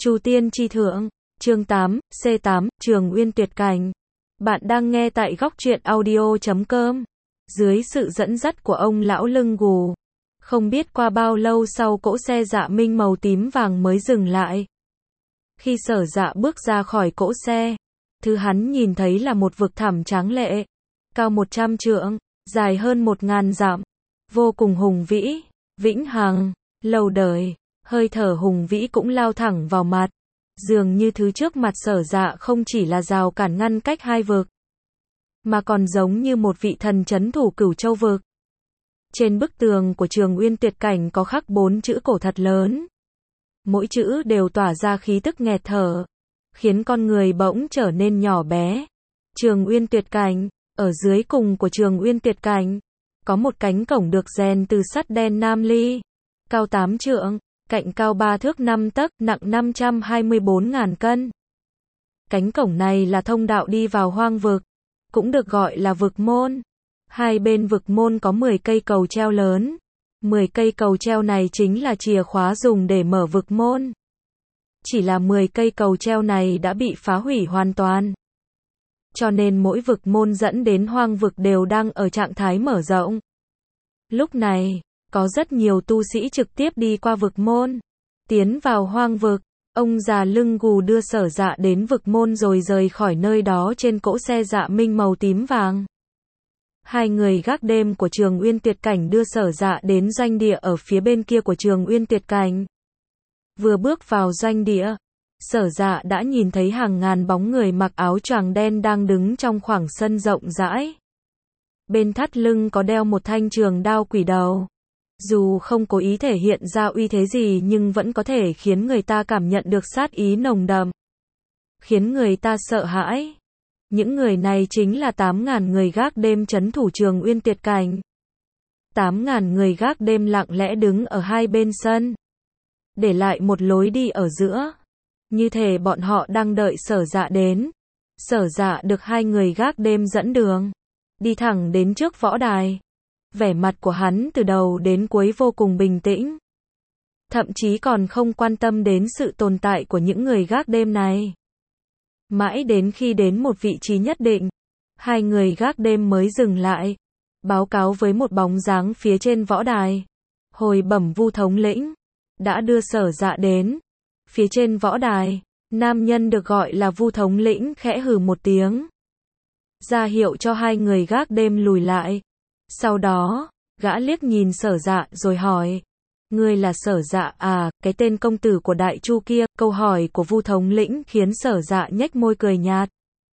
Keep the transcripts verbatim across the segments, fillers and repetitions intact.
Chu Tiên Chi Thượng, chương tám, C tám, Trường Uyên Tuyệt Cảnh. Bạn đang nghe tại góc truyện audio chấm com. Dưới sự dẫn dắt của ông lão lưng gù. Không biết qua bao lâu sau cỗ xe Dạ Minh màu tím vàng mới dừng lại. Khi Sở Dạ bước ra khỏi cỗ xe, thứ hắn nhìn thấy là một vực thẳm tráng lệ, cao một trăm trượng, dài hơn một ngàn dặm, vô cùng hùng vĩ, vĩnh hằng, lâu đời. Hơi thở hùng vĩ cũng lao thẳng vào mặt. Dường như thứ trước mặt Sở Dạ không chỉ là rào cản ngăn cách hai vực, mà còn giống như một vị thần trấn thủ Cửu Châu vực. Trên bức tường của Trường Uyên Tuyệt Cảnh có khắc bốn chữ cổ thật lớn. Mỗi chữ đều tỏa ra khí tức nghẹt thở, khiến con người bỗng trở nên nhỏ bé. Trường Uyên Tuyệt Cảnh, ở dưới cùng của Trường Uyên Tuyệt Cảnh, có một cánh cổng được rèn từ sắt đen nam ly, cao tám trượng. Cạnh cao ba thước năm tấc, nặng năm trăm hai mươi bốn ngàn cân. Cánh cổng này là thông đạo đi vào hoang vực, cũng được gọi là vực môn. Hai bên vực môn có mười cây cầu treo lớn. mười cây cầu treo này chính là chìa khóa dùng để mở vực môn. Chỉ là mười cây cầu treo này đã bị phá hủy hoàn toàn. Cho nên mỗi vực môn dẫn đến hoang vực đều đang ở trạng thái mở rộng. Lúc này, có rất nhiều tu sĩ trực tiếp đi qua vực môn, tiến vào hoang vực. Ông già lưng gù đưa Sở Dạ đến vực môn rồi rời khỏi nơi đó trên cỗ xe Dạ Minh màu tím vàng. Hai người gác đêm của Trường Uyên Tuyệt Cảnh đưa Sở Dạ đến doanh địa ở phía bên kia của Trường Uyên Tuyệt Cảnh. Vừa bước vào doanh địa, Sở Dạ đã nhìn thấy hàng ngàn bóng người mặc áo choàng đen đang đứng trong khoảng sân rộng rãi. Bên thắt lưng có đeo một thanh trường đao quỷ đầu. Dù không cố ý thể hiện ra uy thế gì nhưng vẫn có thể khiến người ta cảm nhận được sát ý nồng đậm, khiến người ta sợ hãi. Những người này chính là tám ngàn người gác đêm trấn thủ Trường Uyên Tuyệt Cảnh. tám ngàn người gác đêm lặng lẽ đứng ở hai bên sân, để lại một lối đi ở giữa. Như thể bọn họ đang đợi Sở Dạ đến. Sở Dạ được hai người gác đêm dẫn đường, đi thẳng đến trước võ đài. Vẻ mặt của hắn từ đầu đến cuối vô cùng bình tĩnh. Thậm chí còn không quan tâm đến sự tồn tại của những người gác đêm này. Mãi đến khi đến một vị trí nhất định, hai người gác đêm mới dừng lại, báo cáo với một bóng dáng phía trên võ đài. Hồi bẩm Vu thống lĩnh, đã đưa Sở Dạ đến. Phía trên võ đài, nam nhân được gọi là Vu thống lĩnh khẽ hừ một tiếng, ra hiệu cho hai người gác đêm lùi lại. Sau đó, gã liếc nhìn Sở Dạ rồi hỏi, ngươi là Sở Dạ à, cái tên công tử của Đại Chu kia. Câu hỏi của Vu thống lĩnh khiến Sở Dạ nhếch môi cười nhạt.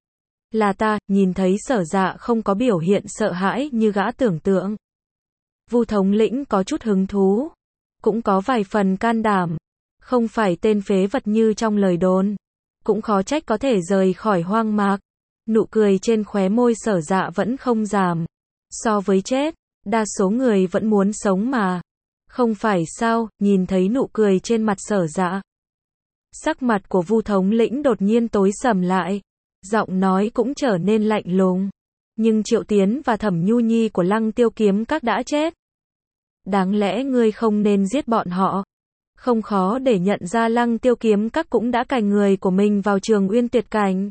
Là ta. Nhìn thấy Sở Dạ không có biểu hiện sợ hãi như gã tưởng tượng, Vu thống lĩnh có chút hứng thú, cũng có vài phần can đảm. Không phải tên phế vật như trong lời đồn, cũng khó trách có thể rời khỏi hoang mạc. Nụ cười trên khóe môi Sở Dạ vẫn không giảm. So với chết, đa số người vẫn muốn sống mà. Không phải sao? Nhìn thấy nụ cười trên mặt Sở Dạ, sắc mặt của Vu thống lĩnh đột nhiên tối sầm lại, giọng nói cũng trở nên lạnh lùng. Nhưng Triệu Tiến và Thẩm Nhu Nhi của Lăng Tiêu Kiếm Các đã chết. Đáng lẽ ngươi không nên giết bọn họ. Không khó để nhận ra Lăng Tiêu Kiếm Các cũng đã cài người của mình vào Trường Uyên Tuyệt Cảnh.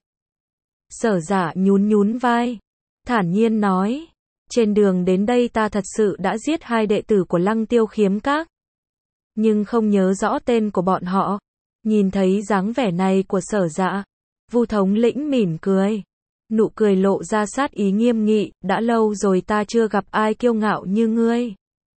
Sở Dạ nhún nhún vai, thản nhiên nói, trên đường đến đây ta thật sự đã giết hai đệ tử của Lăng Tiêu Kiếm Các, nhưng không nhớ rõ tên của bọn họ. Nhìn thấy dáng vẻ này của Sở Dạ, Vu thống lĩnh mỉm cười, nụ cười lộ ra sát ý nghiêm nghị, đã lâu rồi ta chưa gặp ai kiêu ngạo như ngươi.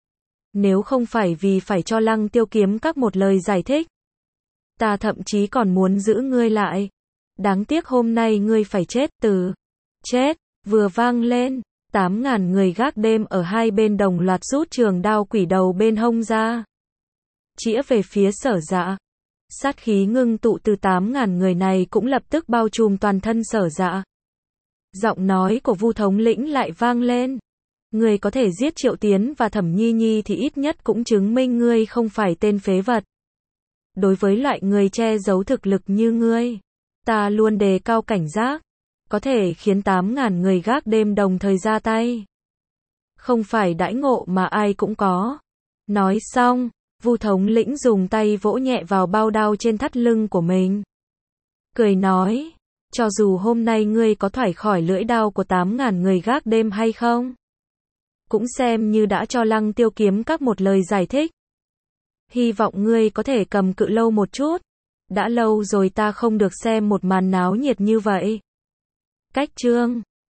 Nếu không phải vì phải cho Lăng Tiêu Kiếm Các một lời giải thích, ta thậm chí còn muốn giữ ngươi lại. Đáng tiếc hôm nay ngươi phải chết. Từ chết vừa vang lên, tám ngàn người gác đêm ở hai bên đồng loạt rút trường đao quỷ đầu bên hông ra, chĩa về phía Sở Dạ. Sát khí ngưng tụ từ tám ngàn người này cũng lập tức bao trùm toàn thân Sở Dạ. Giọng nói của Vu thống lĩnh lại vang lên, ngươi có thể giết Triệu Tiến và Thẩm Nhi Nhi thì ít nhất cũng chứng minh ngươi không phải tên phế vật. Đối với loại người che giấu thực lực như ngươi, ta luôn đề cao cảnh giác, có thể khiến tám ngàn người gác đêm đồng thời ra tay. Không phải đãi ngộ mà ai cũng có. Nói xong, Vu thống lĩnh dùng tay vỗ nhẹ vào bao đao trên thắt lưng của mình. Cười nói, cho dù hôm nay ngươi có thoát khỏi lưỡi đao của tám ngàn người gác đêm hay không, cũng xem như đã cho Lăng Tiêu kiếm các một lời giải thích. Hy vọng ngươi có thể cầm cự lâu một chút. Đã lâu rồi ta không được xem một màn náo nhiệt như vậy. Cách chương